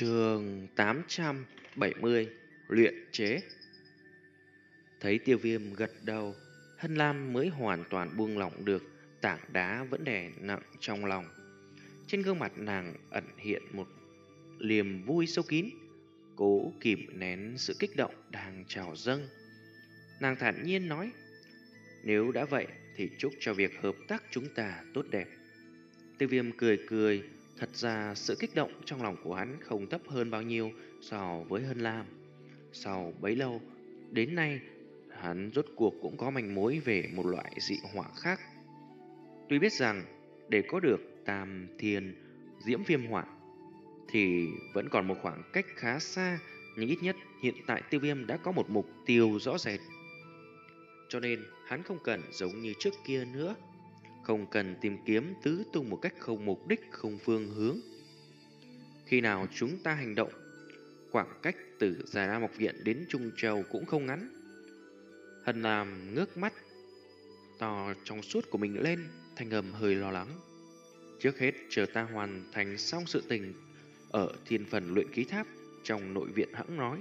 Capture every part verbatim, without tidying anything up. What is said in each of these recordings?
Chương tám trăm bảy mươi. Luyện chế. Thấy Tiêu Viêm gật đầu, Hân Lam mới hoàn toàn buông lỏng được tảng đá vẫn đè nặng trong lòng. Trên gương mặt nàng ẩn hiện một niềm vui sâu kín, cố kìm nén sự kích động đang trào dâng. Nàng thản nhiên nói: "Nếu đã vậy thì chúc cho việc hợp tác chúng ta tốt đẹp." Tiêu Viêm cười cười. Thật ra sự kích động trong lòng của hắn không thấp hơn bao nhiêu so với Hân Lam. Sau bấy lâu, đến nay, hắn rốt cuộc cũng có manh mối về một loại dị hỏa khác. Tuy biết rằng để có được Tam Thiên Diễm Viêm Hỏa thì vẫn còn một khoảng cách khá xa, nhưng ít nhất hiện tại Tiêu Viêm đã có một mục tiêu rõ rệt. Cho nên hắn không cần giống như trước kia nữa, không cần tìm kiếm tứ tung một cách không mục đích, không phương hướng. Khi nào chúng ta hành động, khoảng cách từ Già Nam Học Viện đến Trung Châu cũng không ngắn. Hân Lam ngước mắt to trong suốt của mình lên, thanh âm hơi lo lắng. Trước hết chờ ta hoàn thành xong sự tình ở thiên phần luyện khí tháp trong nội viện hãng nói.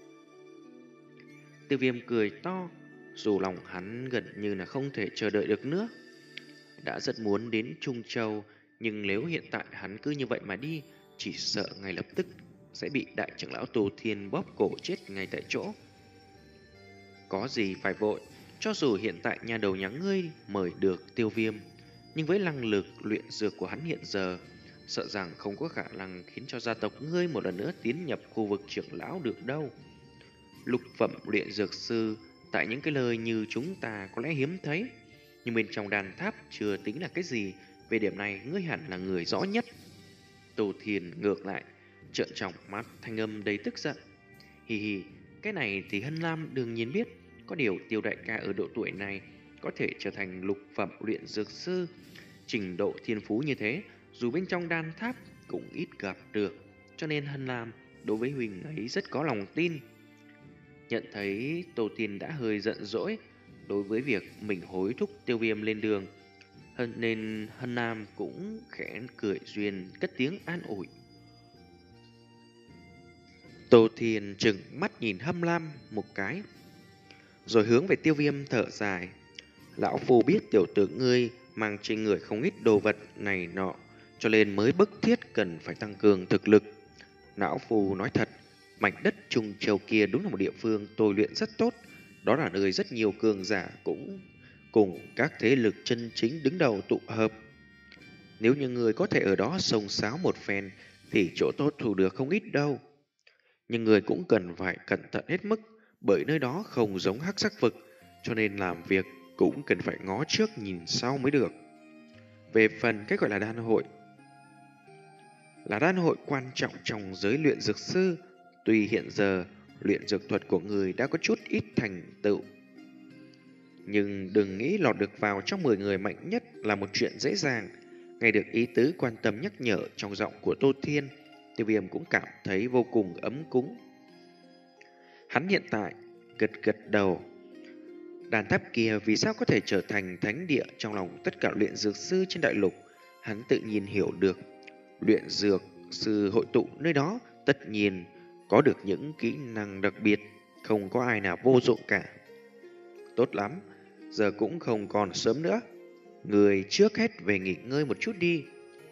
Tiêu Viêm cười to, dù lòng hắn gần như là không thể chờ đợi được nữa. Đã rất muốn đến Trung Châu, nhưng nếu hiện tại hắn cứ như vậy mà đi, chỉ sợ ngay lập tức sẽ bị đại trưởng lão Tô Thiên bóp cổ chết ngay tại chỗ. Có gì phải vội, cho dù hiện tại nhà đầu nhà ngươi mời được Tiêu Viêm, nhưng với năng lực luyện dược của hắn hiện giờ, sợ rằng không có khả năng khiến cho gia tộc ngươi một lần nữa tiến nhập khu vực trưởng lão được đâu. Lục phẩm luyện dược sư tại những cái lời như chúng ta có lẽ hiếm thấy, nhưng bên trong đàn tháp chưa tính là cái gì. Về điểm này ngươi hẳn là người rõ nhất. Tô Thiên ngược lại trợn tròng mắt, thanh âm đầy tức giận. Hì hì, cái này thì Hân Lam đương nhiên biết. Có điều Tiêu đại ca ở độ tuổi này có thể trở thành lục phẩm luyện dược sư, trình độ thiên phú như thế, dù bên trong đan tháp cũng ít gặp được. Cho nên Hân Lam đối với huynh ấy rất có lòng tin. Nhận thấy Tô Thiên đã hơi giận dỗi đối với việc mình hối thúc Tiêu Viêm lên đường, Hân nên Hân Nam cũng khẽ cười duyên cất tiếng an ủi. Tô Thiên trừng mắt nhìn Hâm Lam một cái, rồi hướng về Tiêu Viêm thở dài. Lão Phu biết tiểu tử ngươi mang trên người không ít đồ vật này nọ, cho nên mới bức thiết cần phải tăng cường thực lực. Lão Phu nói thật, mảnh đất Trung Châu kia đúng là một địa phương tôi luyện rất tốt. Đó là nơi rất nhiều cường giả cũng cùng các thế lực chân chính đứng đầu tụ hợp. Nếu như người có thể ở đó xông xáo một phen thì chỗ tốt thu được không ít đâu. Nhưng người cũng cần phải cẩn thận hết mức, bởi nơi đó không giống hắc sắc vực, cho nên làm việc cũng cần phải ngó trước nhìn sau mới được. Về phần cái gọi là đan hội, là đan hội quan trọng trong giới luyện dược sư. Tuy hiện giờ luyện dược thuật của người đã có chút ít thành tựu, nhưng đừng nghĩ lọt được vào trong mười người mạnh nhất là một chuyện dễ dàng. Nghe được ý tứ quan tâm nhắc nhở trong giọng của Tô Thiên, Tiêu Viêm cũng cảm thấy vô cùng ấm cúng. Hắn hiện tại gật gật đầu. Đàn tháp kia vì sao có thể trở thành thánh địa trong lòng tất cả luyện dược sư trên đại lục, hắn tự nhiên hiểu được. Luyện dược sư hội tụ nơi đó tất nhiên có được những kỹ năng đặc biệt, không có ai nào vô dụng cả. Tốt lắm, giờ cũng không còn sớm nữa. Người trước hết về nghỉ ngơi một chút đi.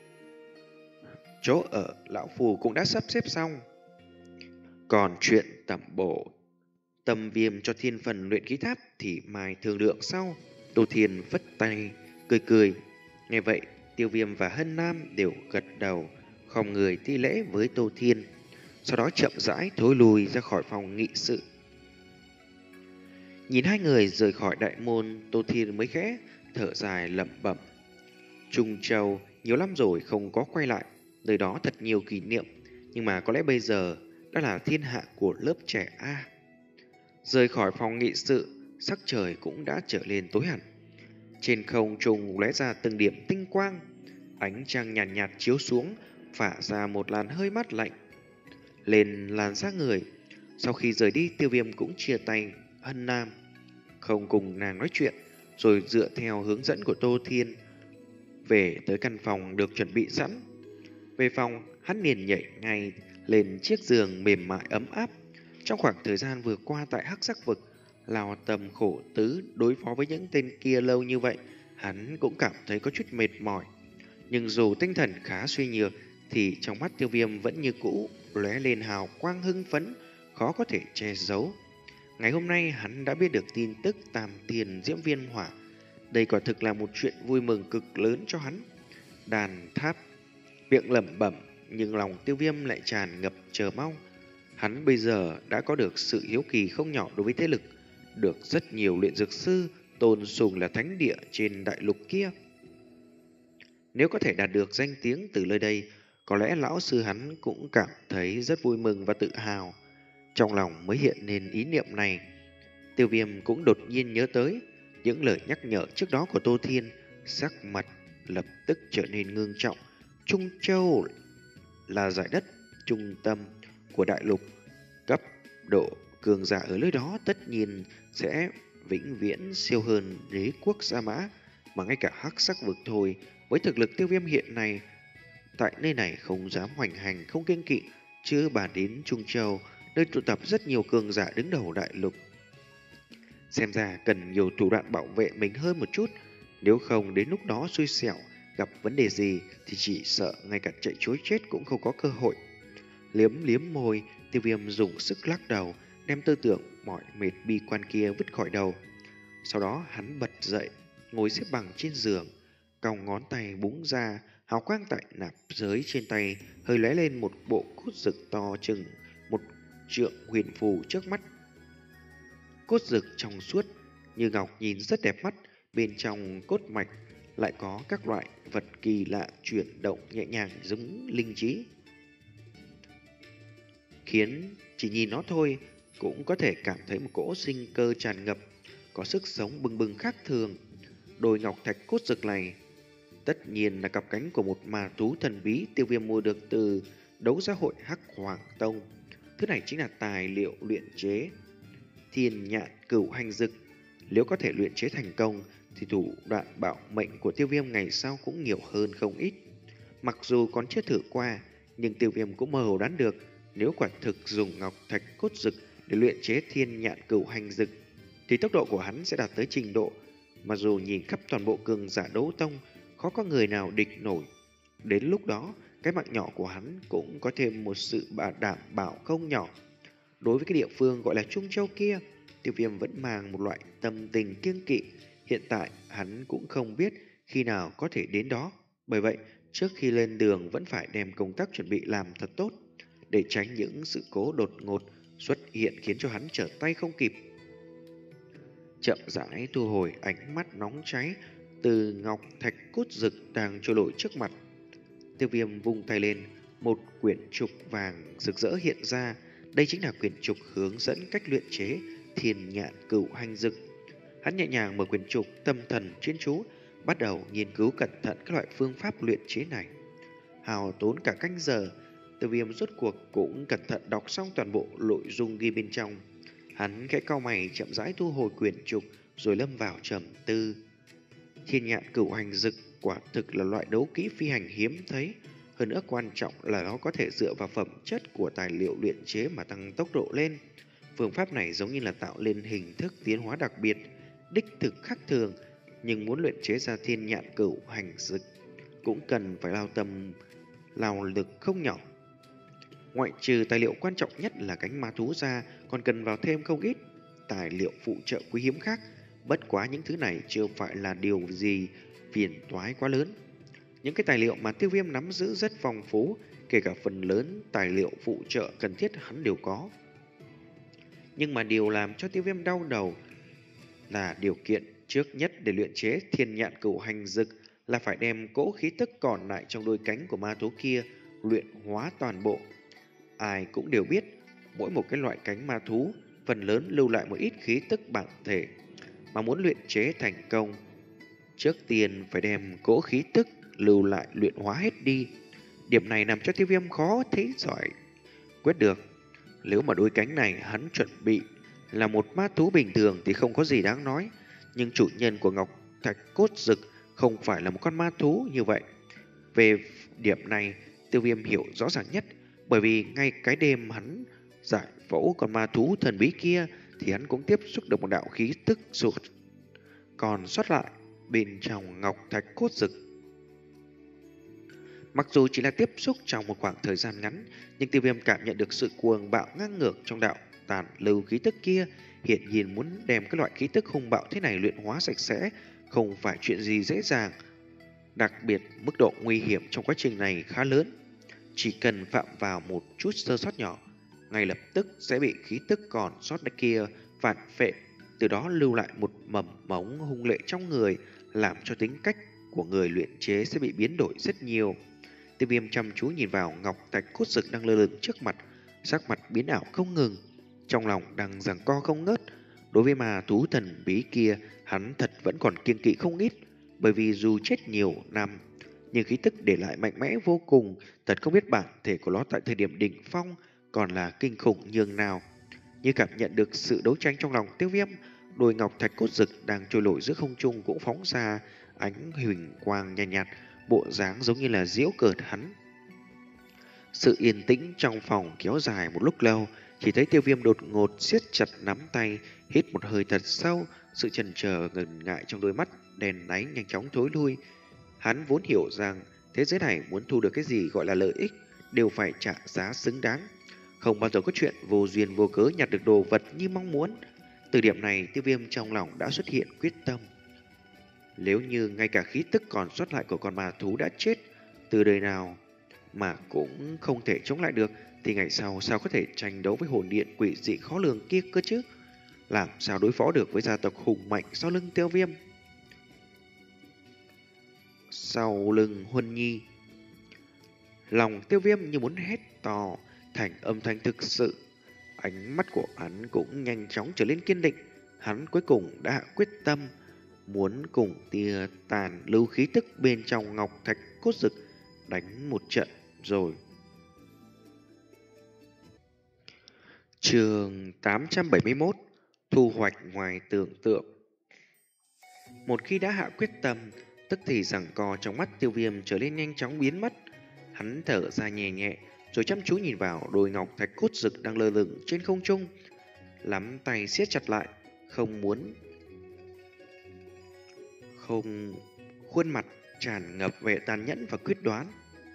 Chỗ ở lão phù cũng đã sắp xếp xong. Còn chuyện tẩm bổ tâm viêm cho thiên phần luyện khí tháp thì mai thương lượng sau. Tô Thiên vất tay cười cười. Nghe vậy Tiêu Viêm và Hân Nam đều gật đầu, không người thi lễ với Tô Thiên, sau đó chậm rãi thối lùi ra khỏi phòng nghị sự. Nhìn hai người rời khỏi đại môn, Tô Thiên mới khẽ thở dài lẩm bẩm. Trung Châu nhiều năm rồi không có quay lại, nơi đó thật nhiều kỷ niệm, nhưng mà có lẽ bây giờ đã là thiên hạ của lớp trẻ A. Rời khỏi phòng nghị sự, sắc trời cũng đã trở lên tối hẳn. Trên không trung lóe ra từng điểm tinh quang, ánh trăng nhàn nhạt, nhạt chiếu xuống, phả ra một làn hơi mát lạnh lên làn da người. Sau khi rời đi, Tiêu Viêm cũng chia tay Hân Nam, không cùng nàng nói chuyện, rồi dựa theo hướng dẫn của Tô Thiên về tới căn phòng được chuẩn bị sẵn. Về phòng, hắn liền nhảy ngay lên chiếc giường mềm mại ấm áp. Trong khoảng thời gian vừa qua tại Hắc Sắc Vực, lao tâm khổ tứ đối phó với những tên kia lâu như vậy, hắn cũng cảm thấy có chút mệt mỏi. Nhưng dù tinh thần khá suy nhược thì trong mắt Tiêu Viêm vẫn như cũ lóe lên hào quang hưng phấn, khó có thể che giấu. Ngày hôm nay hắn đã biết được tin tức Tam Thiên Diễm Viên Hỏa. Đây quả thực là một chuyện vui mừng cực lớn cho hắn. Đàn Tháp miệng lẩm bẩm, nhưng lòng Tiêu Viêm lại tràn ngập chờ mong. Hắn bây giờ đã có được sự hiếu kỳ không nhỏ đối với thế lực, được rất nhiều luyện dược sư tôn sùng là thánh địa trên đại lục kia. Nếu có thể đạt được danh tiếng từ nơi đây, có lẽ lão sư hắn cũng cảm thấy rất vui mừng và tự hào. Trong lòng mới hiện lên ý niệm này, Tiêu Viêm cũng đột nhiên nhớ tới những lời nhắc nhở trước đó của Tô Thiên, sắc mặt lập tức trở nên ngưng trọng. Trung Châu là giải đất trung tâm của đại lục, cấp độ cường giả ở nơi đó tất nhiên sẽ vĩnh viễn siêu hơn đế quốc Sa Mã, mà ngay cả Hắc Sắc Vực thôi, với thực lực Tiêu Viêm hiện nay, tại nơi này không dám hoành hành, không kiêng kỵ, chưa bàn đến Trung Châu, nơi tụ tập rất nhiều cường giả đứng đầu đại lục. Xem ra cần nhiều thủ đoạn bảo vệ mình hơn một chút, nếu không đến lúc đó xui xẻo, gặp vấn đề gì thì chỉ sợ ngay cả chạy trối chết cũng không có cơ hội. Liếm liếm môi, Tiêu Viêm dùng sức lắc đầu, đem tư tưởng mỏi mệt bi quan kia vứt khỏi đầu. Sau đó hắn bật dậy, ngồi xếp bằng trên giường, còng ngón tay búng ra, hào quang tại nạp giới trên tay hơi lóe lên một bộ cốt dực to chừng một trượng huyền phù trước mắt. Cốt dực trong suốt như ngọc, nhìn rất đẹp mắt, bên trong cốt mạch lại có các loại vật kỳ lạ chuyển động nhẹ nhàng giống linh trí, khiến chỉ nhìn nó thôi cũng có thể cảm thấy một cỗ sinh cơ tràn ngập, có sức sống bừng bừng khác thường. Đôi ngọc thạch cốt dực này tất nhiên là cặp cánh của một ma thú thần bí Tiêu Viêm mua được từ đấu giá hội Hắc Hoàng Tông. Thứ này chính là tài liệu luyện chế Thiên Nhạn Cửu Hành Dực. Nếu có thể luyện chế thành công thì thủ đoạn bảo mệnh của Tiêu Viêm ngày sau cũng nhiều hơn không ít. Mặc dù còn chưa thử qua, nhưng Tiêu Viêm cũng mơ hồ đoán được, nếu quả thực dùng ngọc thạch cốt dực để luyện chế Thiên Nhạn Cửu Hành Dực thì tốc độ của hắn sẽ đạt tới trình độ mà dù nhìn khắp toàn bộ cường giả đấu tông, khó có người nào địch nổi. Đến lúc đó, cái mạng nhỏ của hắn cũng có thêm một sự bảo đảm bảo không nhỏ. Đối với cái địa phương gọi là Trung Châu kia, Tiêu Viêm vẫn mang một loại tâm tình kiêng kỵ. Hiện tại hắn cũng không biết khi nào có thể đến đó. Bởi vậy, trước khi lên đường vẫn phải đem công tác chuẩn bị làm thật tốt, để tránh những sự cố đột ngột xuất hiện khiến cho hắn trở tay không kịp. Chậm rãi thu hồi ánh mắt nóng cháy từ ngọc thạch cốt dực đang trôi nổi trước mặt. Tiêu Viêm vung tay lên, một quyển trục vàng rực rỡ hiện ra. Đây chính là quyển trục hướng dẫn cách luyện chế Thiên Nhạn Cửu Hành Dực. Hắn nhẹ nhàng mở quyển trục, tâm thần chuyên chú, bắt đầu nghiên cứu cẩn thận các loại phương pháp luyện chế này. Hào tốn cả canh giờ, Tiêu Viêm rốt cuộc cũng cẩn thận đọc xong toàn bộ nội dung ghi bên trong. Hắn khẽ cau mày, chậm rãi thu hồi quyển trục rồi lâm vào trầm tư. Thiên Nhạn Cửu Hành Dực quả thực là loại đấu kỹ phi hành hiếm thấy, hơn nữa quan trọng là nó có thể dựa vào phẩm chất của tài liệu luyện chế mà tăng tốc độ lên. Phương pháp này giống như là tạo lên hình thức tiến hóa đặc biệt, đích thực khác thường, nhưng muốn luyện chế ra Thiên Nhạn Cửu Hành Dực cũng cần phải lao tâm lao lực không nhỏ. Ngoại trừ tài liệu quan trọng nhất là cánh ma thú ra, còn cần vào thêm không ít tài liệu phụ trợ quý hiếm khác. Bất quá những thứ này chưa phải là điều gì phiền toái quá lớn. Những cái tài liệu mà Tiêu Viêm nắm giữ rất phong phú, kể cả phần lớn tài liệu phụ trợ cần thiết hắn đều có. Nhưng mà điều làm cho Tiêu Viêm đau đầu là điều kiện trước nhất để luyện chế Thiên Nhạn Cửu Hành Dực là phải đem cỗ khí tức còn lại trong đôi cánh của ma thú kia luyện hóa toàn bộ. Ai cũng đều biết, mỗi một cái loại cánh ma thú phần lớn lưu lại một ít khí tức bản thể, mà muốn luyện chế thành công, trước tiên phải đem cỗ khí tức lưu lại luyện hóa hết đi. Điểm này làm cho Tiêu Viêm khó thấy giỏi quyết được. Nếu mà đôi cánh này hắn chuẩn bị là một ma thú bình thường thì không có gì đáng nói, nhưng chủ nhân của ngọc thạch cốt dực không phải là một con ma thú như vậy. Về điểm này, Tiêu Viêm hiểu rõ ràng nhất, Bởi vì ngay cái đêm hắn giải phẫu con ma thú thần bí kia thì hắn cũng tiếp xúc được một đạo khí tức sụt còn sót lại bên trong ngọc thạch cốt dực. Mặc dù chỉ là tiếp xúc trong một khoảng thời gian ngắn, nhưng Tiêu Viêm cảm nhận được sự cuồng bạo ngang ngược trong đạo tàn lưu khí tức kia. Hiện nhiên muốn đem cái loại khí tức hung bạo thế này luyện hóa sạch sẽ không phải chuyện gì dễ dàng. Đặc biệt mức độ nguy hiểm trong quá trình này khá lớn. Chỉ cần phạm vào một chút sơ sót nhỏ, ngay lập tức sẽ bị khí tức còn sót kia phản phệ, từ đó lưu lại một mầm mống hung lệ trong người, làm cho tính cách của người luyện chế sẽ bị biến đổi rất nhiều. Tiêu Viêm chăm chú nhìn vào ngọc thạch cốt dực đang lơ lửng trước mặt, sắc mặt biến ảo không ngừng, trong lòng đang giằng co không ngớt. Đối với ma thú thần bí kia, hắn thật vẫn còn kiêng kỵ không ít, bởi vì dù chết nhiều năm, nhưng khí tức để lại mạnh mẽ vô cùng, thật không biết bản thể của nó tại thời điểm đỉnh phong còn là kinh khủng nhường nào. Như cảm nhận được sự đấu tranh trong lòng Tiêu Viêm, đôi ngọc thạch cốt dực đang trôi nổi giữa không trung cũng phóng ra ánh huỳnh quang nhàn nhạt, nhạt, bộ dáng giống như là giễu cợt hắn. Sự yên tĩnh trong phòng kéo dài một lúc lâu, chỉ thấy Tiêu Viêm đột ngột siết chặt nắm tay, hít một hơi thật sâu, sự chần chờ ngần ngại trong đôi mắt đèn náy nhanh chóng thối lui. Hắn vốn hiểu rằng thế giới này muốn thu được cái gì gọi là lợi ích đều phải trả giá xứng đáng, không bao giờ có chuyện vô duyên vô cớ nhặt được đồ vật như mong muốn. Từ điểm này, Tiêu Viêm trong lòng đã xuất hiện quyết tâm. Nếu như ngay cả khí tức còn sót lại của con ma thú đã chết từ đời nào mà cũng không thể chống lại được, thì ngày sau sao có thể tranh đấu với hồn điện quỷ dị khó lường kia cơ chứ? Làm sao đối phó được với gia tộc hùng mạnh sau lưng Tiêu Viêm? Sau lưng Huân Nhi, lòng Tiêu Viêm như muốn hét to thành âm thanh thực sự. Ánh mắt của hắn cũng nhanh chóng trở lên kiên định. Hắn cuối cùng đã quyết tâm muốn cùng tia tàn lưu khí tức bên trong ngọc thạch cốt dực đánh một trận rồi. Chương tám trăm bảy mươi mốt. Thu hoạch ngoài tưởng tượng. Một khi đã hạ quyết tâm, tức thì giằng co trong mắt Tiêu Viêm trở nên nhanh chóng biến mất. Hắn thở ra nhẹ nhẹ, rồi chăm chú nhìn vào đôi ngọc thạch cốt dực đang lơ lửng trên không trung, nắm tay siết chặt lại, không muốn không khuôn mặt tràn ngập vẻ tàn nhẫn và quyết đoán.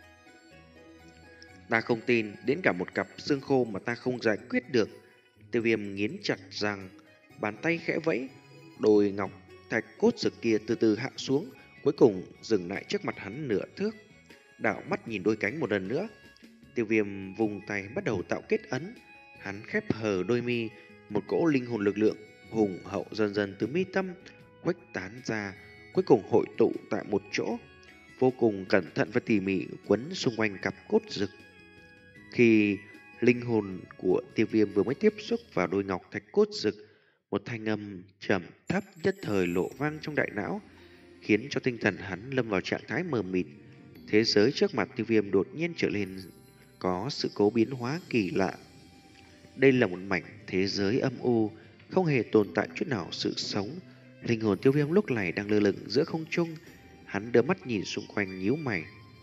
Ta không tin đến cả một cặp xương khô mà ta không giải quyết được. Tiêu Viêm nghiến chặt răng, bàn tay khẽ vẫy, đôi ngọc thạch cốt dực kia từ từ hạ xuống, cuối cùng dừng lại trước mặt hắn nửa thước. Đảo mắt nhìn đôi cánh một lần nữa, Tiêu Viêm vùng tay bắt đầu tạo kết ấn. Hắn khép hờ đôi mi, một cỗ linh hồn lực lượng hùng hậu dần dần từ mi tâm khuếch tán ra, cuối cùng hội tụ tại một chỗ, vô cùng cẩn thận và tỉ mỉ quấn xung quanh cặp cốt dực. Khi linh hồn của Tiêu Viêm vừa mới tiếp xúc vào đôi ngọc thạch cốt dực, một thanh âm trầm thấp nhất thời lộ vang trong đại não, khiến cho tinh thần hắn lâm vào trạng thái mờ mịt. Thế giới trước mặt Tiêu Viêm đột nhiên trở nên có sự cố biến hóa kỳ lạ. Đây là một mảnh thế giới âm u, không hề tồn tại chút nào sự sống. Linh hồn Tiêu Viêm lúc này đang lơ lửng giữa không trung. Hắn đưa mắt nhìn xung quanh, nhíu mày,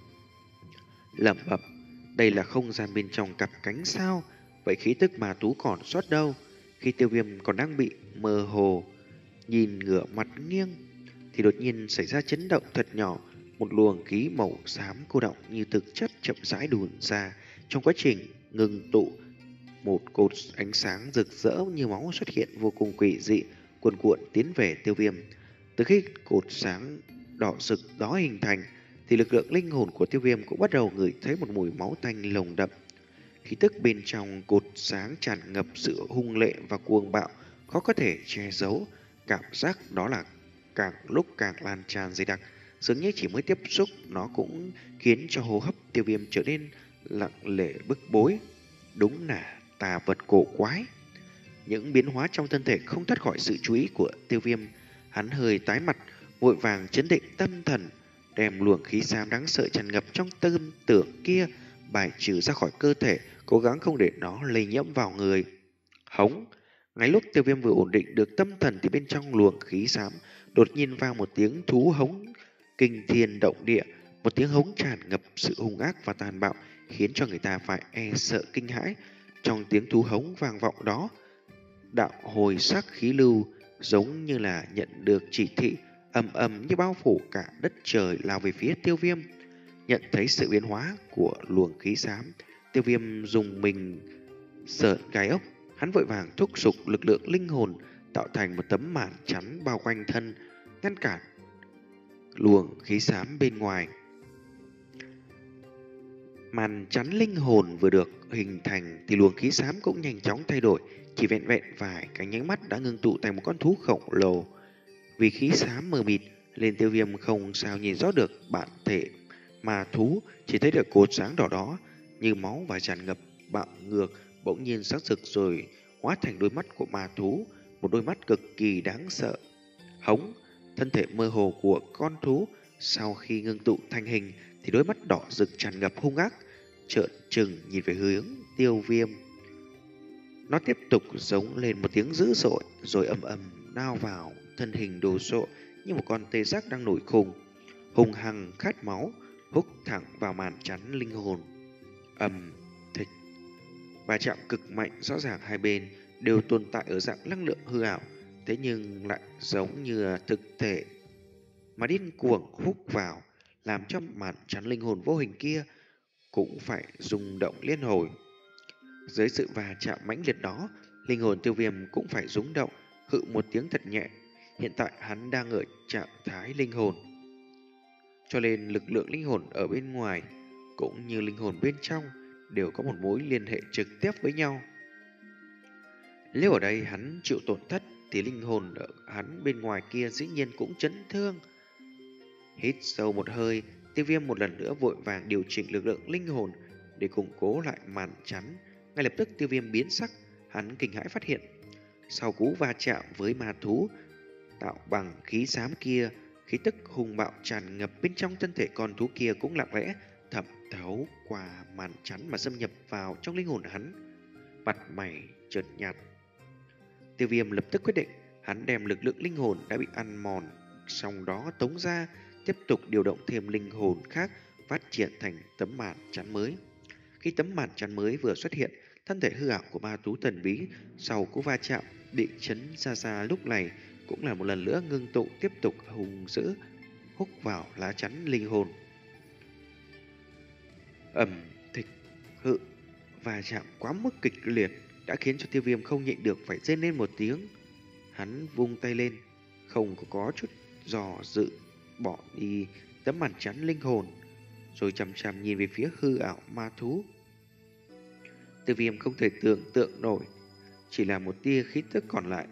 lẩm bẩm: đây là không gian bên trong cặp cánh sao? Vậy khí tức ma thú còn sót đâu? Khi Tiêu Viêm còn đang bị mơ hồ nhìn ngửa mặt nghiêng, thì đột nhiên xảy ra chấn động thật nhỏ. Một luồng khí màu xám cô đọng như thực chất chậm rãi đùn ra. Trong quá trình ngừng tụ, một cột ánh sáng rực rỡ như máu xuất hiện vô cùng quỷ dị, cuồn cuộn tiến về Tiêu Viêm. Từ khi cột sáng đỏ rực đó hình thành, thì lực lượng linh hồn của Tiêu Viêm cũng bắt đầu ngửi thấy một mùi máu tanh nồng đậm. Khí tức bên trong cột sáng tràn ngập sự hung lệ và cuồng bạo, khó có thể che giấu. Cảm giác đó là càng lúc càng lan tràn dày đặc, dường như chỉ mới tiếp xúc nó cũng khiến cho hô hấp Tiêu Viêm trở nên lặng lẽ bức bối. Đúng là tà vật cổ quái. Những biến hóa trong thân thể không thoát khỏi sự chú ý của Tiêu Viêm. Hắn hơi tái mặt, vội vàng chấn định tâm thần, đem luồng khí xám đáng sợ tràn ngập trong tâm tưởng kia bài trừ ra khỏi cơ thể, cố gắng không để nó lây nhiễm vào người. Hống! Ngay lúc Tiêu Viêm vừa ổn định được tâm thần, thì bên trong luồng khí xám đột nhiên vang một tiếng thú hống kinh thiên động địa, một tiếng hống tràn ngập sự hung ác và tàn bạo, khiến cho người ta phải e sợ kinh hãi. Trong tiếng thú hống vang vọng đó, đạo hồi sắc khí lưu giống như là nhận được chỉ thị, ầm ầm như bao phủ cả đất trời lao về phía Tiêu Viêm. Nhận thấy sự biến hóa của luồng khí xám, Tiêu Viêm dùng mình sợn gai ốc. Hắn vội vàng thúc giục lực lượng linh hồn tạo thành một tấm màn chắn bao quanh thân, ngăn cản luồng khí xám bên ngoài. Màn chắn linh hồn vừa được hình thành thì luồng khí xám cũng nhanh chóng thay đổi, chỉ vẹn vẹn vài cái nháy mắt đã ngưng tụ thành một con thú khổng lồ. Vì khí xám mờ mịt, nên Tiêu Viêm không sao nhìn rõ được bản thể mà thú, chỉ thấy được cột sáng đỏ đó như máu và tràn ngập bạo ngược, bỗng nhiên sáng rực rồi hóa thành đôi mắt của ma thú, một đôi mắt cực kỳ đáng sợ. Hống, thân thể mơ hồ của con thú sau khi ngưng tụ thành hình thì đôi mắt đỏ rực tràn ngập hung ác, trợn trừng nhìn về hướng Tiêu Viêm. Nó tiếp tục giống lên một tiếng dữ dội rồi ầm ầm lao vào thân hình đồ sộ như một con tê giác đang nổi khùng, hung hăng khát máu, húc thẳng vào màn chắn linh hồn. Ầm thịch, va chạm cực mạnh, rõ ràng hai bên đều tồn tại ở dạng năng lượng hư ảo, thế nhưng lại giống như thực thể mà điên cuồng húc vào, làm cho màn chắn linh hồn vô hình kia cũng phải rung động liên hồi. Dưới sự va chạm mãnh liệt đó, linh hồn Tiêu Viêm cũng phải rung động, hự một tiếng thật nhẹ. Hiện tại hắn đang ở trạng thái linh hồn, cho nên lực lượng linh hồn ở bên ngoài cũng như linh hồn bên trong đều có một mối liên hệ trực tiếp với nhau. Nếu ở đây hắn chịu tổn thất thì linh hồn ở hắn bên ngoài kia dĩ nhiên cũng chấn thương. Hít sâu một hơi, Tiêu Viêm một lần nữa vội vàng điều chỉnh lực lượng linh hồn để củng cố lại màn chắn. Ngay lập tức Tiêu Viêm biến sắc, hắn kinh hãi phát hiện sau cú va chạm với ma thú tạo bằng khí xám kia, khí tức hung bạo tràn ngập bên trong thân thể con thú kia cũng lặng lẽ thẩm thấu qua màn chắn mà xâm nhập vào trong linh hồn hắn. Mặt mày chợt nhạt, Tiêu Viêm lập tức quyết định, hắn đem lực lượng linh hồn đã bị ăn mòn sau đó tống ra, tiếp tục điều động thêm linh hồn khác phát triển thành tấm màn chắn mới. Khi tấm màn chắn mới vừa xuất hiện, thân thể hư ảo của ma thú thần bí sau cú va chạm bị chấn ra ra lúc này cũng là một lần nữa ngưng tụ, tiếp tục hùng dữ húc vào lá chắn linh hồn. Ầm thịch, hự va chạm quá mức kịch liệt đã khiến cho Tiêu Viêm không nhịn được phải rên lên một tiếng. Hắn vung tay lên, không có, có chút dò dự bỏ đi tấm màn chắn linh hồn, rồi chằm chằm nhìn về phía hư ảo ma thú. Tiêu Viêm không thể tưởng tượng nổi, chỉ là một tia khí tức còn lại,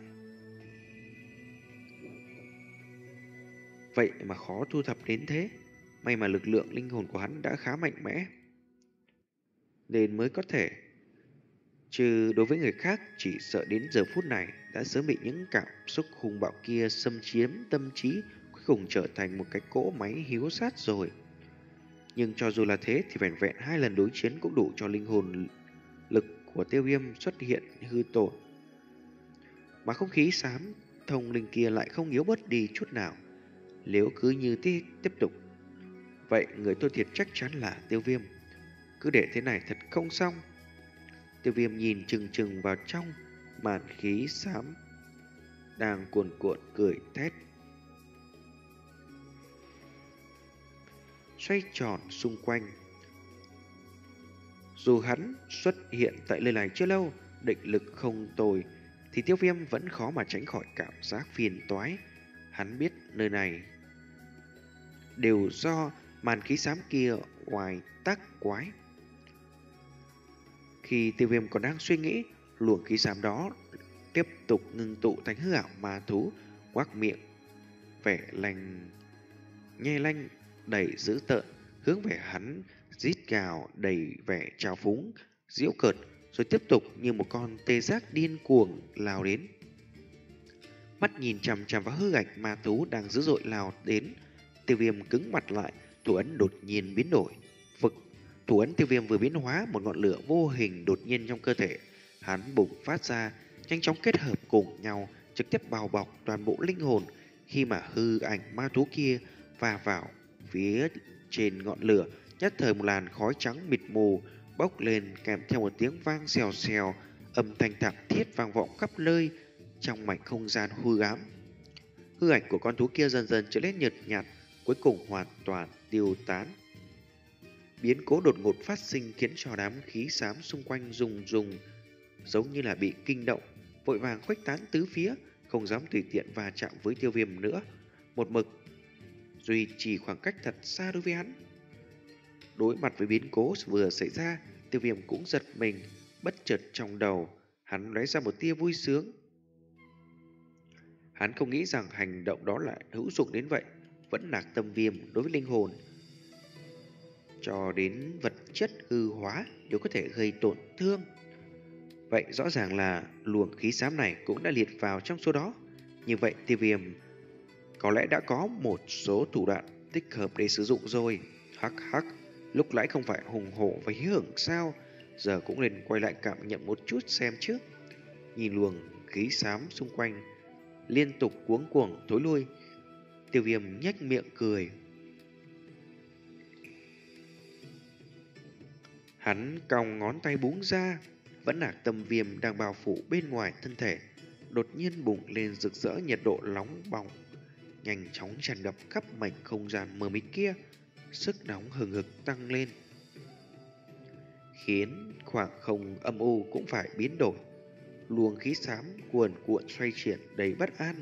vậy mà khó thu thập đến thế. May mà lực lượng linh hồn của hắn đã khá mạnh mẽ nên mới có thể, chứ đối với người khác chỉ sợ đến giờ phút này đã sớm bị những cảm xúc hung bạo kia xâm chiếm tâm trí, cuối cùng trở thành một cái cỗ máy hiếu sát rồi. Nhưng cho dù là thế thì vẹn vẹn hai lần đối chiến cũng đủ cho linh hồn lực của Tiêu Viêm xuất hiện hư tổn, mà không khí xám thông linh kia lại không yếu bớt đi chút nào. Nếu cứ như thế tiếp tục, vậy người thua thiệt chắc chắn là Tiêu Viêm. Cứ để thế này thật không xong. Tiêu Viêm nhìn chừng chừng vào trong màn khí xám đang cuồn cuộn cười thét, xoay tròn xung quanh. Dù hắn xuất hiện tại nơi này chưa lâu, định lực không tồi, thì Tiêu Viêm vẫn khó mà tránh khỏi cảm giác phiền toái. Hắn biết nơi này đều do màn khí xám kia ngoài tác quái. Khi Tiêu Viêm còn đang suy nghĩ, luồng khí xám đó tiếp tục ngưng tụ thành hư ảo ma thú, quắc miệng vẻ lành nhe lanh đầy dữ tợn, hướng về hắn rít gào đầy vẻ trào phúng, giễu cợt, rồi tiếp tục như một con tê giác điên cuồng lao đến. Mắt nhìn chằm chằm vào hư ảnh ma thú đang dữ dội lao đến, Tiêu Viêm cứng mặt lại, thủ ấn đột nhiên biến đổi. Vực, thủ ấn Tiêu Viêm vừa biến hóa, một ngọn lửa vô hình đột nhiên trong cơ thể hắn bùng phát ra, nhanh chóng kết hợp cùng nhau, trực tiếp bao bọc toàn bộ linh hồn. Khi mà hư ảnh ma thú kia va vào phía trên ngọn lửa, Nhất thời một làn khói trắng mịt mù bốc lên kèm theo một tiếng vang xèo xèo, âm thanh thảm thiết vang vọng khắp nơi trong mảnh không gian hư ám. Hư ảnh của con thú kia dần dần trở nên nhợt nhạt, cuối cùng hoàn toàn tiêu tán. Biến cố đột ngột phát sinh khiến cho đám khí xám xung quanh rùng rùng, giống như là bị kinh động, vội vàng khuếch tán tứ phía, không dám tùy tiện va chạm với Tiêu Viêm nữa, một mực duy trì khoảng cách thật xa đối với hắn. Đối mặt với biến cố vừa xảy ra, Tiêu Viêm cũng giật mình, bất chợt trong đầu hắn lóe ra một tia vui sướng. Hắn không nghĩ rằng hành động đó lại hữu dụng đến vậy. Vẫn Nạc Tâm Viêm đối với linh hồn cho đến vật chất hư hóa đều có thể gây tổn thương. Vậy rõ ràng là luồng khí xám này cũng đã liệt vào trong số đó. Như vậy Tiêu Viêm có lẽ đã có một số thủ đoạn thích hợp để sử dụng rồi. Hắc hắc, lúc nãy không phải hùng hổ và hí hửng sao? Giờ cũng nên quay lại cảm nhận một chút xem trước. Nhìn luồng khí xám xung quanh liên tục cuống cuồng thối lui, Tiêu Viêm nhếch miệng cười. Hắn cong ngón tay búng ra, Vẫn Nạc Tâm Viêm đang bao phủ bên ngoài thân thể đột nhiên bùng lên rực rỡ, nhiệt độ nóng bỏng nhanh chóng tràn ngập khắp mảnh không gian mờ mịt kia, sức nóng hừng hực tăng lên, khiến khoảng không âm u cũng phải biến đổi. Luồng khí xám cuồn cuộn xoay chuyển đầy bất an.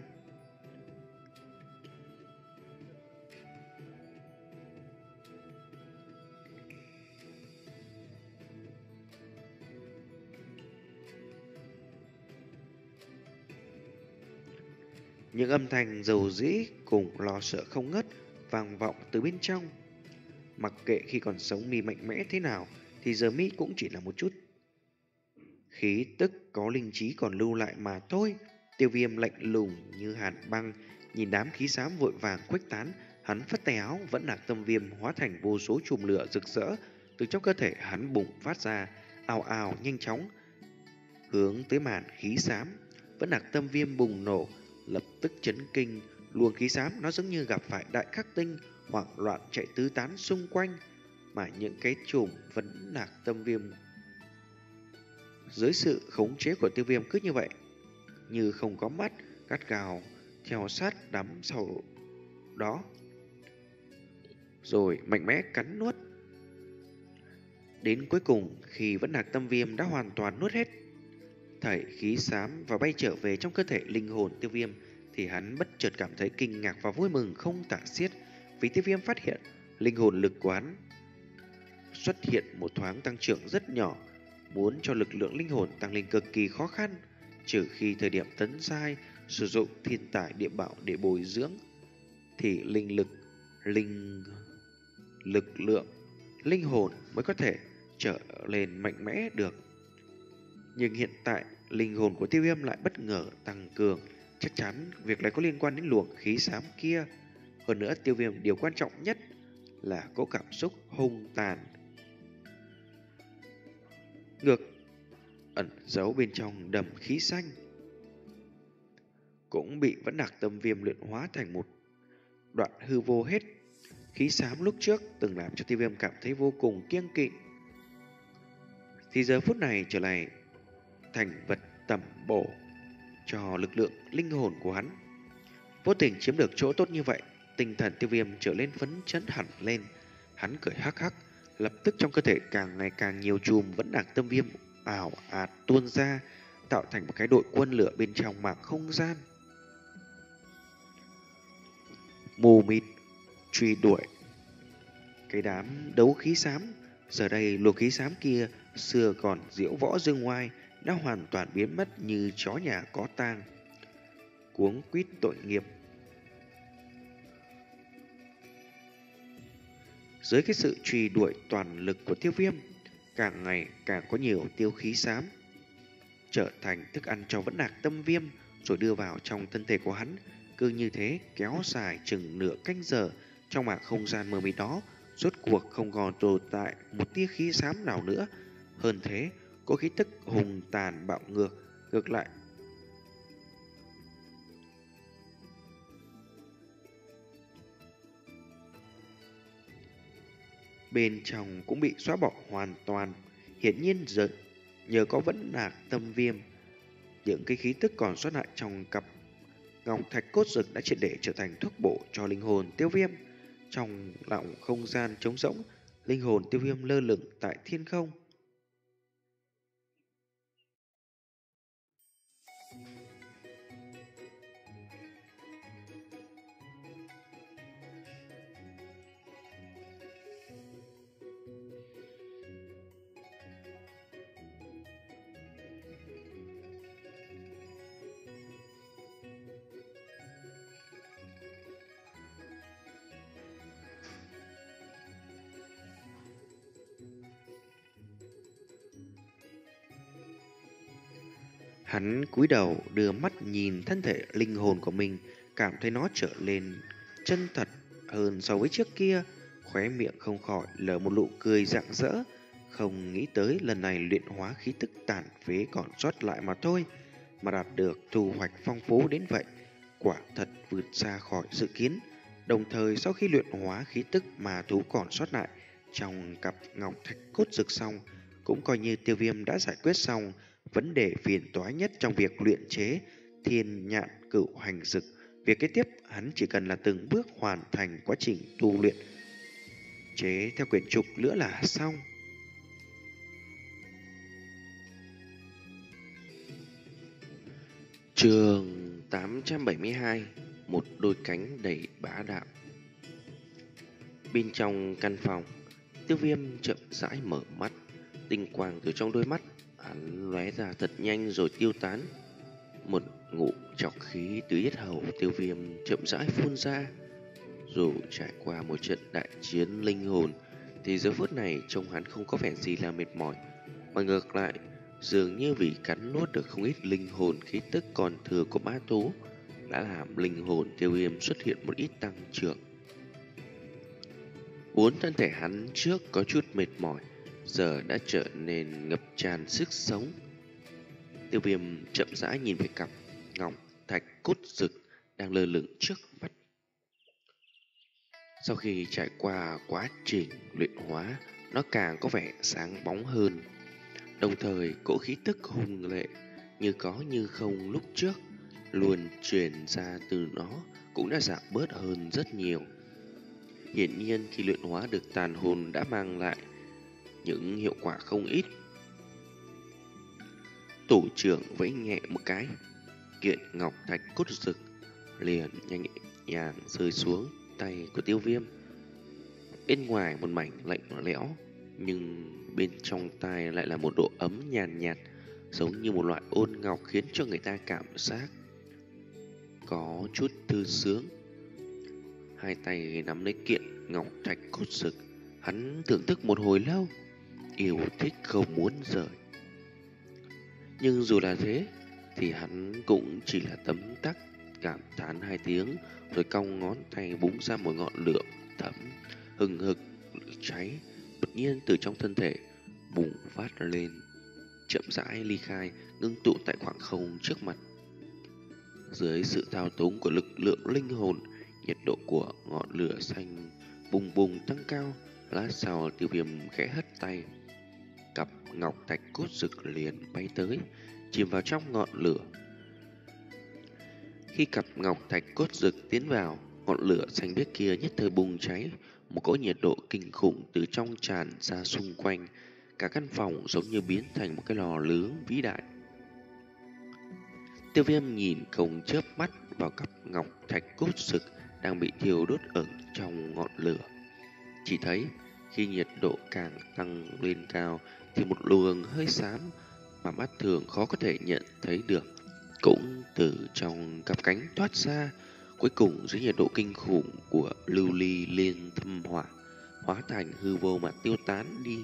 Những âm thanh dầu dĩ cùng lo sợ không ngớt vang vọng từ bên trong. Mặc kệ khi còn sống mi mạnh mẽ thế nào thì giờ mi cũng chỉ là một chút khí tức có linh trí còn lưu lại mà thôi. Tiêu Viêm lạnh lùng như hàn băng nhìn đám khí xám vội vàng khuếch tán, hắn phất tay áo, Vẫn Nạc Tâm Viêm hóa thành vô số chùm lửa rực rỡ từ trong cơ thể hắn bùng phát ra, ào ào nhanh chóng hướng tới màn khí xám. Vẫn Nạc Tâm Viêm bùng nổ, lập tức chấn kinh. Luồng khí xám nó giống như gặp phải đại khắc tinh, hoảng loạn chạy tứ tán xung quanh, mà những cái chùm Vẫn Nạc Tâm Viêm dưới sự khống chế của Tiêu Viêm cứ như vậy, như không có mắt, gắt gào theo sát đám sau đó, rồi mạnh mẽ cắn nuốt. Đến cuối cùng, khi Vẫn Nạc Tâm Viêm đã hoàn toàn nuốt hết thảy khí xám và bay trở về trong cơ thể linh hồn Tiêu Viêm, thì hắn bất chợt cảm thấy kinh ngạc và vui mừng không tả xiết, vì Tiêu Viêm phát hiện linh hồn lực của hắn xuất hiện một thoáng tăng trưởng rất nhỏ. Muốn cho lực lượng linh hồn tăng lên cực kỳ khó khăn, trừ khi thời điểm tấn giai sử dụng thiên tài địa bảo để bồi dưỡng, thì linh lực, linh lực lượng, linh hồn mới có thể trở lên mạnh mẽ được. Nhưng hiện tại linh hồn của Tiêu Viêm lại bất ngờ tăng cường, chắc chắn việc này có liên quan đến luồng khí xám kia. Hơn nữa Tiêu Viêm điều quan trọng nhất là có cảm xúc hung tàn ngược ẩn giấu bên trong đầm khí xanh, cũng bị Vẫn Nạc Tâm Viêm luyện hóa thành một đoạn hư vô hết. Khí xám lúc trước từng làm cho Tiêu Viêm cảm thấy vô cùng kiêng kỵ, thì giờ phút này trở lại thành vật tầm bổ cho lực lượng linh hồn của hắn. Vô tình chiếm được chỗ tốt như vậy, tinh thần Tiêu Viêm trở lên phấn chấn hẳn lên. Hắn cười hắc hắc, lập tức trong cơ thể càng ngày càng nhiều chùm Vẫn Nạc Tâm Viêm ảo ạt tuôn ra, tạo thành một cái đội quân lửa bên trong mảng không gian. Mù mịt truy đuổi cái đám đấu khí xám. Giờ đây luồng khí xám kia xưa còn diễu võ dương ngoai đã hoàn toàn biến mất như chó nhà có tang, cuống quýt tội nghiệp. Dưới cái sự truy đuổi toàn lực của Tiêu Viêm, càng ngày càng có nhiều tiêu khí xám trở thành thức ăn cho Vẫn Nạc Tâm Viêm, rồi đưa vào trong thân thể của hắn. Cứ như thế kéo dài chừng nửa canh giờ, trong mảng không gian mờ mịt đó rốt cuộc không còn tồn tại một tia khí xám nào nữa. Hơn thế, có khí tức hùng tàn bạo ngược, ngược lại bên trong cũng bị xóa bỏ hoàn toàn. Hiển nhiên giờ nhờ có vẫn lạc tâm viêm, những cái khí tức còn sót lại trong cặp ngọc thạch cốt rực đã triệt để trở thành thuốc bổ cho linh hồn Tiêu Viêm. Trong lòng không gian trống rỗng, linh hồn Tiêu Viêm lơ lửng tại thiên không. Hắn cúi đầu đưa mắt nhìn thân thể linh hồn của mình, cảm thấy nó trở lên chân thật hơn so với trước kia. Khóe miệng không khỏi lở một nụ cười rạng rỡ, không nghĩ tới lần này luyện hóa khí tức tàn phế còn sót lại mà thôi, mà đạt được thu hoạch phong phú đến vậy, quả thật vượt xa khỏi dự kiến. Đồng thời sau khi luyện hóa khí tức mà thú còn sót lại trong cặp ngọc thạch cốt rực xong, cũng coi như Tiêu Viêm đã giải quyết xong vấn đề phiền toái nhất trong việc luyện chế thiên nhạn cửu hành dực. Việc kế tiếp hắn chỉ cần là từng bước hoàn thành quá trình tu luyện chế theo quyển trục nữa là xong. Chương tám trăm bảy mươi hai. Một đôi cánh đầy bá đạo. Bên trong căn phòng, Tiêu Viêm chậm rãi mở mắt, tinh quang từ trong đôi mắt hắn lóe ra thật nhanh rồi tiêu tán. Một ngụm trọc khí từ yết hầu Tiêu Viêm chậm rãi phun ra. Dù trải qua một trận đại chiến linh hồn thì giờ phút này trông hắn không có vẻ gì là mệt mỏi, mà ngược lại dường như vì cắn nuốt được không ít linh hồn khí tức còn thừa của ma thú đã làm linh hồn Tiêu Viêm xuất hiện một ít tăng trưởng. Vốn thân thể hắn trước có chút mệt mỏi, giờ đã trở nên ngập tràn sức sống. Tiêu Viêm chậm rãi nhìn về cặp ngọc thạch cốt rực đang lơ lửng trước mắt. Sau khi trải qua quá trình luyện hóa, nó càng có vẻ sáng bóng hơn. Đồng thời cỗ khí tức hùng lệ như có như không lúc trước luôn truyền ra từ nó cũng đã giảm bớt hơn rất nhiều. Hiển nhiên khi luyện hóa được tàn hồn đã mang lại những hiệu quả không ít. Tổ trưởng vẫy nhẹ một cái, kiện ngọc thạch cốt rực liền nhanh nhàng rơi xuống tay của Tiêu Viêm. Bên ngoài một mảnh lạnh lẽo, nhưng bên trong tay lại là một độ ấm nhàn nhạt, giống như một loại ôn ngọc khiến cho người ta cảm giác có chút thư sướng. Hai tay nắm lấy kiện ngọc thạch cốt rực, hắn thưởng thức một hồi lâu, yêu thích không muốn rời. Nhưng dù là thế thì hắn cũng chỉ là tấm tắc cảm thán hai tiếng, rồi cong ngón tay búng ra một ngọn lửa thẫm hừng hực cháy đột nhiên từ trong thân thể bùng phát lên, chậm rãi ly khai, ngưng tụ tại khoảng không trước mặt. Dưới sự thao túng của lực lượng linh hồn, nhiệt độ của ngọn lửa xanh bùng bùng tăng cao. Lát sau Tiêu Viêm khẽ hất tay, cặp ngọc thạch cốt rực liền bay tới, chìm vào trong ngọn lửa. Khi cặp ngọc thạch cốt rực tiến vào, ngọn lửa xanh biếc kia nhất thời bùng cháy, một cỗ nhiệt độ kinh khủng từ trong tràn ra xung quanh, cả căn phòng giống như biến thành một cái lò nướng vĩ đại. Tiêu Viêm nhìn không chớp mắt vào cặp ngọc thạch cốt rực đang bị thiêu đốt ở trong ngọn lửa. Chỉ thấy khi nhiệt độ càng tăng lên cao thì một luồng hơi xám mà mắt thường khó có thể nhận thấy được cũng từ trong cặp cánh thoát ra. Cuối cùng dưới nhiệt độ kinh khủng của lưu ly liên thâm hỏa, hóa thành hư vô mà tiêu tán đi.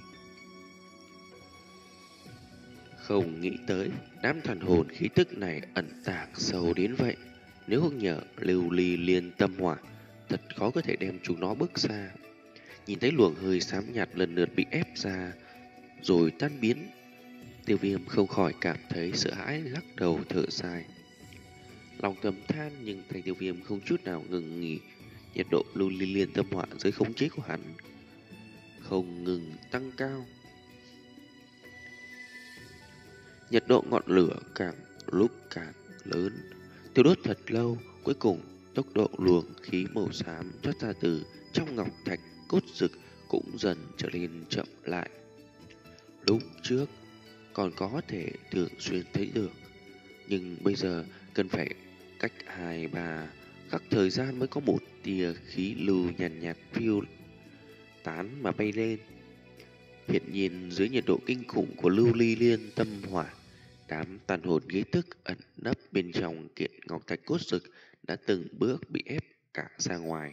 Không nghĩ tới đám thần hồn khí tức này ẩn tàng sâu đến vậy. Nếu không nhờ lưu ly liên tâm hỏa, thật khó có thể đem chúng nó bước xa. Nhìn thấy luồng hơi xám nhạt lần lượt bị ép ra rồi tan biến, Tiêu Viêm không khỏi cảm thấy sợ hãi, lắc đầu thở dài. Lòng thầm than nhưng thấy Tiêu Viêm không chút nào ngừng nghỉ, nhiệt độ lưu ly liên tâm hỏa dưới khống chế của hắn không ngừng tăng cao. Nhiệt độ ngọn lửa càng lúc càng lớn, thiêu đốt thật lâu, cuối cùng tốc độ luồng khí màu xám thoát ra từ trong ngọc thạch cốt rực cũng dần trở nên chậm lại. Lúc trước còn có thể thường xuyên thấy được, nhưng bây giờ cần phải cách hai ba khắc thời gian mới có một tia khí lưu nhàn nhạt, nhạt phiêu tán mà bay lên. Hiện nhiên dưới nhiệt độ kinh khủng của lưu ly liên tâm hỏa, đám tàn hồn ký tức ẩn nấp bên trong kiện ngọc thạch cốt rực đã từng bước bị ép cả ra ngoài.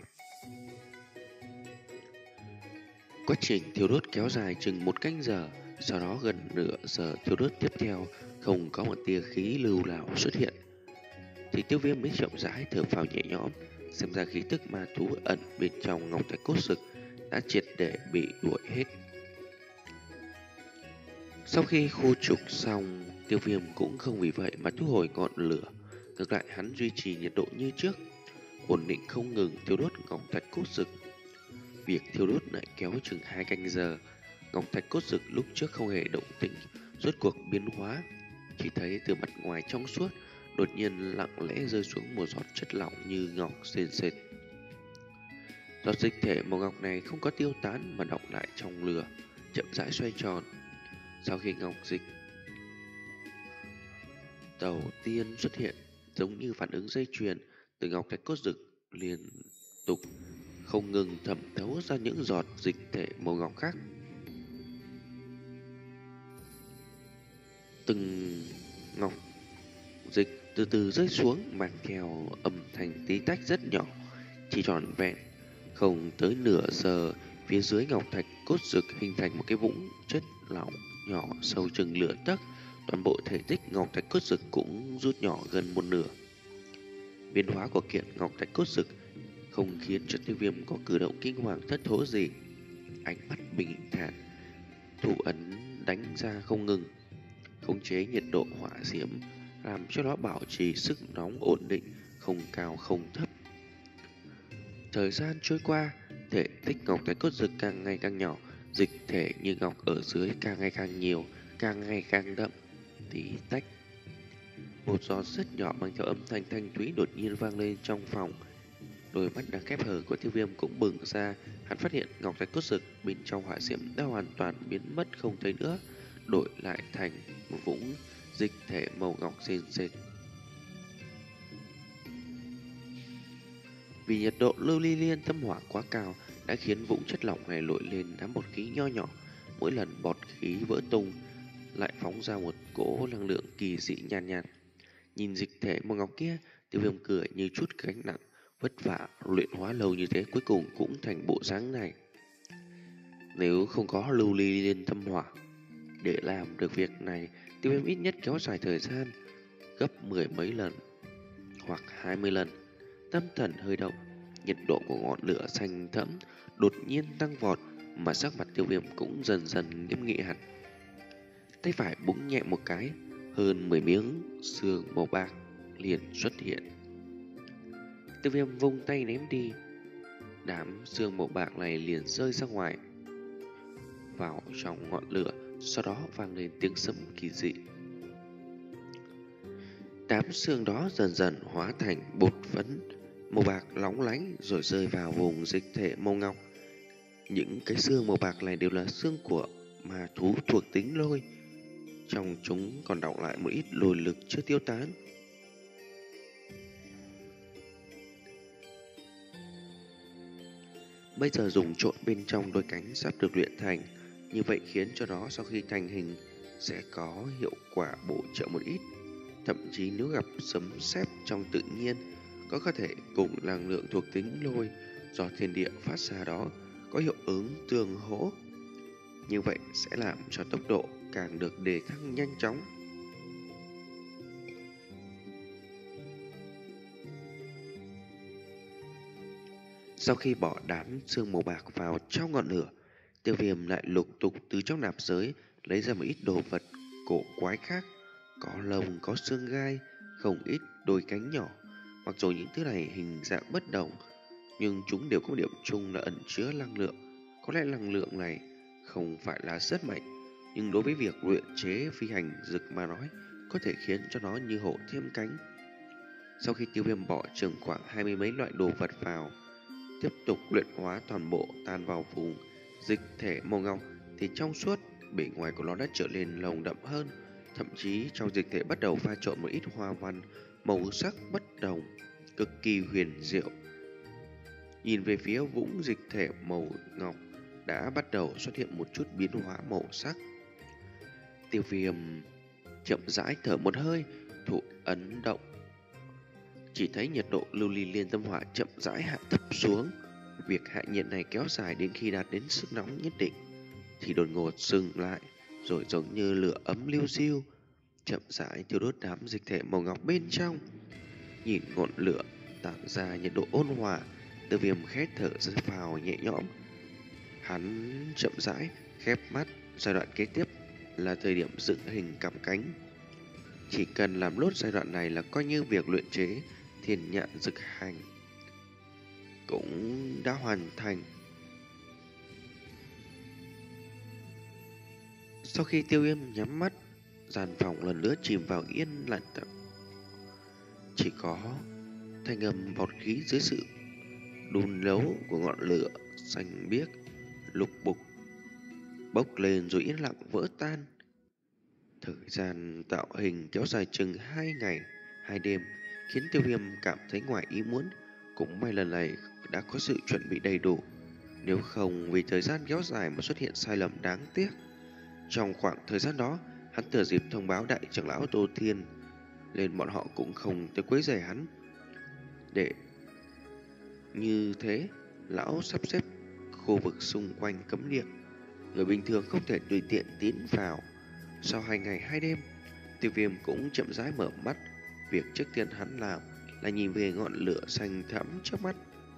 Quá trình thiêu đốt kéo dài chừng một canh giờ, sau đó gần nửa giờ thiêu đốt tiếp theo không có một tia khí lưu nào xuất hiện, thì Tiêu Viêm mới chậm rãi thở phào nhẹ nhõm, xem ra khí tức ma thú ẩn bên trong ngọc thạch cốt rực đã triệt để bị đuổi hết. Sau khi khu trục xong, Tiêu Viêm cũng không vì vậy mà thu hồi ngọn lửa, ngược lại hắn duy trì nhiệt độ như trước, ổn định không ngừng thiêu đốt ngọc thạch cốt rực. Việc thiêu đốt lại kéo chừng hai canh giờ, ngọc thạch cốt rực lúc trước không hề động tĩnh, rốt cuộc biến hóa, chỉ thấy từ mặt ngoài trong suốt đột nhiên lặng lẽ rơi xuống một giọt chất lỏng như ngọc sền sệt. Giọt dịch thể màu ngọc này không có tiêu tán mà đọng lại trong lửa, chậm rãi xoay tròn. Sau khi ngọc dịch đầu tiên xuất hiện, giống như phản ứng dây chuyền, từ ngọc thạch cốt rực liên tục không ngừng thẩm thấu ra những giọt dịch thể màu ngọc khác. Từng ngọc dịch từ từ rơi xuống mang theo âm thanh tí tách rất nhỏ, chỉ tròn vẹn không tới nửa giờ, phía dưới ngọc thạch cốt rực hình thành một cái vũng chất lỏng nhỏ sâu chừng lửa tấc, toàn bộ thể tích ngọc thạch cốt rực cũng rút nhỏ gần một nửa. Biến hóa của kiện ngọc thạch cốt rực không khiến cho Tiêu Viêm có cử động kinh hoàng thất thố gì, ánh mắt bình thản, thủ ấn đánh ra không ngừng, khống chế nhiệt độ hỏa diễm, làm cho nó bảo trì sức nóng ổn định, không cao không thấp. Thời gian trôi qua, thể tích ngọc thạch cốt rực càng ngày càng nhỏ, dịch thể như ngọc ở dưới càng ngày càng nhiều, càng ngày càng đậm, tí tách. Một giọt rất nhỏ mang theo âm thanh thanh thúy đột nhiên vang lên trong phòng. Đôi mắt đang khép hờ của Tiêu Viêm cũng bừng ra, hắn phát hiện ngọc thạch cốt rực bên trong hỏa diễm đã hoàn toàn biến mất không thấy nữa, đổi lại thành một vũng dịch thể màu ngọc sền sệt. Vì nhiệt độ lưu ly liên tâm hỏa quá cao đã khiến vũng chất lỏng này nổi lên đám bọt khí nho nhỏ, mỗi lần bọt khí vỡ tung lại phóng ra một cỗ năng lượng kỳ dị nhàn nhạt, nhạt. Nhìn dịch thể màu ngọc kia, Tiêu Viêm cười như chút gánh nặng, vất vả luyện hóa lâu như thế cuối cùng cũng thành bộ dáng này. Nếu không có lưu ly liên tâm hỏa để làm được việc này, Tiêu Viêm ít nhất kéo dài thời gian gấp mười mấy lần hoặc hai mươi lần. Tâm thần hơi động, nhiệt độ của ngọn lửa xanh thẫm đột nhiên tăng vọt, mà sắc mặt Tiêu Viêm cũng dần dần nghiêm nghị hẳn. Tay phải búng nhẹ một cái, hơn mười miếng xương màu bạc liền xuất hiện. Tiêu Viêm vung tay ném đi, đám xương màu bạc này liền rơi ra ngoài vào trong ngọn lửa, sau đó vang lên tiếng sấm kỳ dị. Đám xương đó dần dần hóa thành bột phấn màu bạc lóng lánh rồi rơi vào vùng dịch thể màu ngọc. Những cái xương màu bạc này đều là xương của ma thú thuộc tính lôi, trong chúng còn đọng lại một ít lôi lực chưa tiêu tán. Bây giờ dùng trộn bên trong đôi cánh sắp được luyện thành, như vậy khiến cho nó sau khi thành hình sẽ có hiệu quả bổ trợ một ít. Thậm chí nếu gặp sấm sét trong tự nhiên, có có thể cùng năng lượng thuộc tính lôi do thiên địa phát ra đó có hiệu ứng tương hỗ. Như vậy sẽ làm cho tốc độ càng được đề thăng nhanh chóng. Sau khi bỏ đám xương màu bạc vào trong ngọn lửa, Tiêu Viêm lại lục tục từ trong nạp giới lấy ra một ít đồ vật cổ quái khác, có lông, có xương gai, không ít đôi cánh nhỏ. Mặc dù những thứ này hình dạng bất đồng, nhưng chúng đều có điểm chung là ẩn chứa năng lượng. Có lẽ năng lượng này không phải là rất mạnh, nhưng đối với việc luyện chế phi hành dực mà nói, có thể khiến cho nó như hổ thêm cánh. Sau khi Tiêu Viêm bỏ chừng khoảng hai mươi mấy loại đồ vật vào, tiếp tục luyện hóa toàn bộ tan vào vùng dịch thể màu ngọc, thì trong suốt bề ngoài của nó đã trở nên nồng đậm hơn, thậm chí trong dịch thể bắt đầu pha trộn một ít hoa văn màu sắc bất đồng, cực kỳ huyền diệu. Nhìn về phía vũng dịch thể màu ngọc đã bắt đầu xuất hiện một chút biến hóa màu sắc. Tiêu Viêm chậm rãi thở một hơi, thủ ấn động. Chỉ thấy nhiệt độ lưu ly liên tâm hỏa chậm rãi hạ thấp xuống. Việc hạ nhiệt này kéo dài đến khi đạt đến sức nóng nhất định thì đột ngột dừng lại, rồi giống như lửa ấm liu xiu chậm rãi thiêu đốt đám dịch thể màu ngọc bên trong. Nhìn ngọn lửa tản ra nhiệt độ ôn hòa, Tiêu Viêm khét thở ra vào nhẹ nhõm. Hắn chậm rãi khép mắt. Giai đoạn kế tiếp là thời điểm dựng hình cặp cánh. Chỉ cần làm lốt giai đoạn này là coi như việc luyện chế thiên nhạn dực hành cũng đã hoàn thành. Sau khi Tiêu Viêm nhắm mắt, gian phòng lần nữa chìm vào yên lặng. Chỉ có thanh âm bọt khí dưới sự đun nấu của ngọn lửa xanh biếc lục bục bốc lên rồi yên lặng vỡ tan. Thời gian tạo hình kéo dài chừng hai ngày hai đêm, khiến Tiêu Viêm cảm thấy ngoài ý muốn. Cũng may lần này đã có sự chuẩn bị đầy đủ, nếu không vì thời gian kéo dài mà xuất hiện sai lầm đáng tiếc. Trong khoảng thời gian đó, hắn thừa dịp thông báo đại trưởng lão Tô Thiên, nên bọn họ cũng không tới quấy rầy hắn. Để như thế, lão sắp xếp khu vực xung quanh cấm địa, người bình thường không thể tùy tiện tiến vào. Sau hai ngày hai đêm, Tiêu Viêm cũng chậm rãi mở mắt. Việc trước tiên hắn làm là nhìn về ngọn lửa xanh thẫm trước mắt.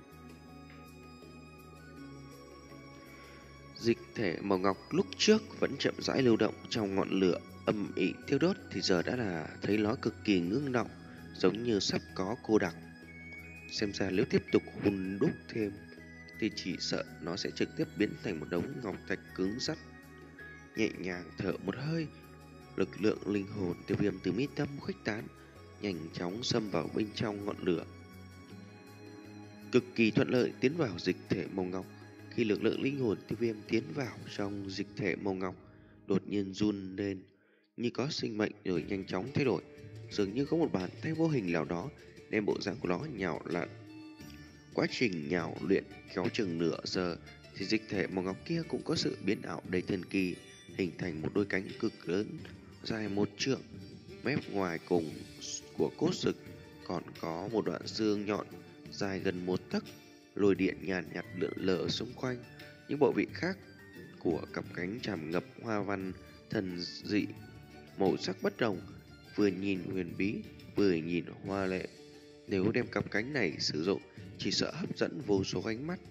Dịch thể màu ngọc lúc trước vẫn chậm rãi lưu động trong ngọn lửa âm ỉ thiêu đốt, thì giờ đã là thấy nó cực kỳ ngưng động, giống như sắp có cô đặc. Xem ra nếu tiếp tục hun đúc thêm thì chỉ sợ nó sẽ trực tiếp biến thành một đống ngọc thạch cứng rắn. Nhẹ nhàng thở một hơi, lực lượng linh hồn Tiêu Viêm từ mi tâm khuếch tán, nhanh chóng xâm vào bên trong ngọn lửa, cực kỳ thuận lợi tiến vào dịch thể màu ngọc. Khi lực lượng linh hồn Tiêu Viêm tiến vào trong dịch thể màu ngọc, đột nhiên run lên như có sinh mệnh rồi nhanh chóng thay đổi, dường như có một bàn tay vô hình nào đó đem bộ dạng của nó nhào lặn. Quá trình nhào luyện kéo chừng nửa giờ thì dịch thể màu ngọc kia cũng có sự biến ảo đầy thần kỳ, hình thành một đôi cánh cực lớn dài một trượng, mép ngoài cùng của cốt sực còn có một đoạn xương nhọn dài gần một tấc. Lôi điện nhàn nhạt lượn lờ xung quanh. Những bộ vị khác của cặp cánh tràn ngập hoa văn thần dị, màu sắc bất đồng, vừa nhìn huyền bí vừa nhìn hoa lệ. Nếu đem cặp cánh này sử dụng, chỉ sợ hấp dẫn vô số ánh mắt.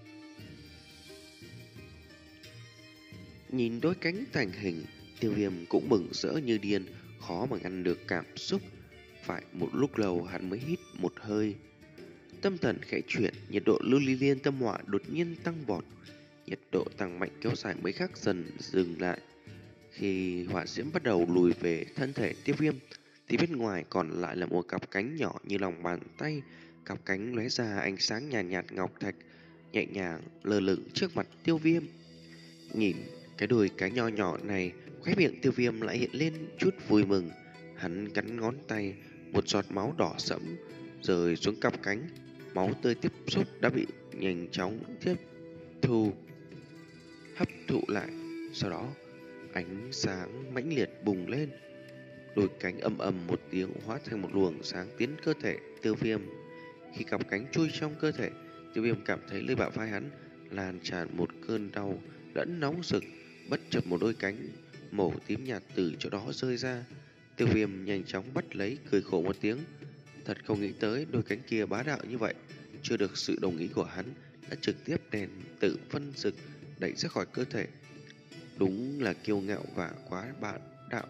Nhìn đôi cánh thành hình, Tiêu Viêm cũng mừng rỡ như điên, khó mà ngăn được cảm xúc. Phải một lúc lâu hắn mới hít một hơi. Tâm thần khẽ chuyển, nhiệt độ lưu ly liên tâm hỏa đột nhiên tăng vọt. Nhiệt độ tăng mạnh kéo dài mấy khắc dần dừng lại. Khi hỏa diễm bắt đầu lùi về thân thể Tiêu Viêm, thì bên ngoài còn lại là một cặp cánh nhỏ như lòng bàn tay. Cặp cánh lóe ra ánh sáng nhàn nhạt, nhạt ngọc thạch, nhẹ nhàng lơ lửng trước mặt Tiêu Viêm. Nhìn cái đôi cánh nho nhỏ này, khóe miệng Tiêu Viêm lại hiện lên chút vui mừng. Hắn cắn ngón tay, một giọt máu đỏ sẫm rơi xuống cặp cánh. Máu tươi tiếp xúc đã bị nhanh chóng tiếp thu, hấp thụ lại. Sau đó ánh sáng mãnh liệt bùng lên, đôi cánh ầm ầm một tiếng hóa thành một luồng sáng tiến cơ thể Tiêu Viêm. Khi cặp cánh chui trong cơ thể, Tiêu Viêm cảm thấy nơi bả vai hắn lan tràn một cơn đau lẫn nóng rực. Bất chợt một đôi cánh màu tím nhạt từ chỗ đó rơi ra. Tiêu Viêm nhanh chóng bắt lấy, cười khổ một tiếng. Thật không nghĩ tới đôi cánh kia bá đạo như vậy. Chưa được sự đồng ý của hắn, đã trực tiếp đèn tự phân rực đẩy ra khỏi cơ thể. Đúng là kiêu ngạo và quá bá đạo.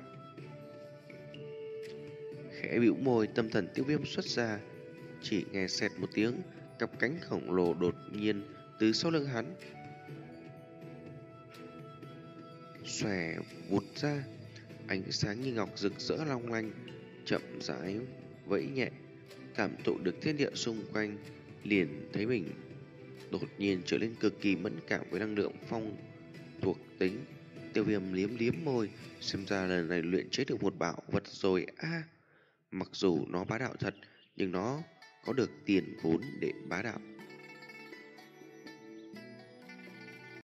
Khẽ bĩu môi, tâm thần Tiêu Viêm xuất ra. Chỉ nghe xẹt một tiếng, cặp cánh khổng lồ đột nhiên từ sau lưng hắn xòe vụt ra, ánh sáng như ngọc rực rỡ long lanh, chậm rãi vẫy nhẹ, cảm thụ được thiên địa xung quanh, liền thấy mình đột nhiên trở nên cực kỳ mẫn cảm với năng lượng phong thuộc tính. Tiêu Viêm liếm liếm môi, xem ra lần này luyện chế được một bảo vật rồi a. À, mặc dù nó bá đạo thật, nhưng nó có được tiền vốn để bá đạo.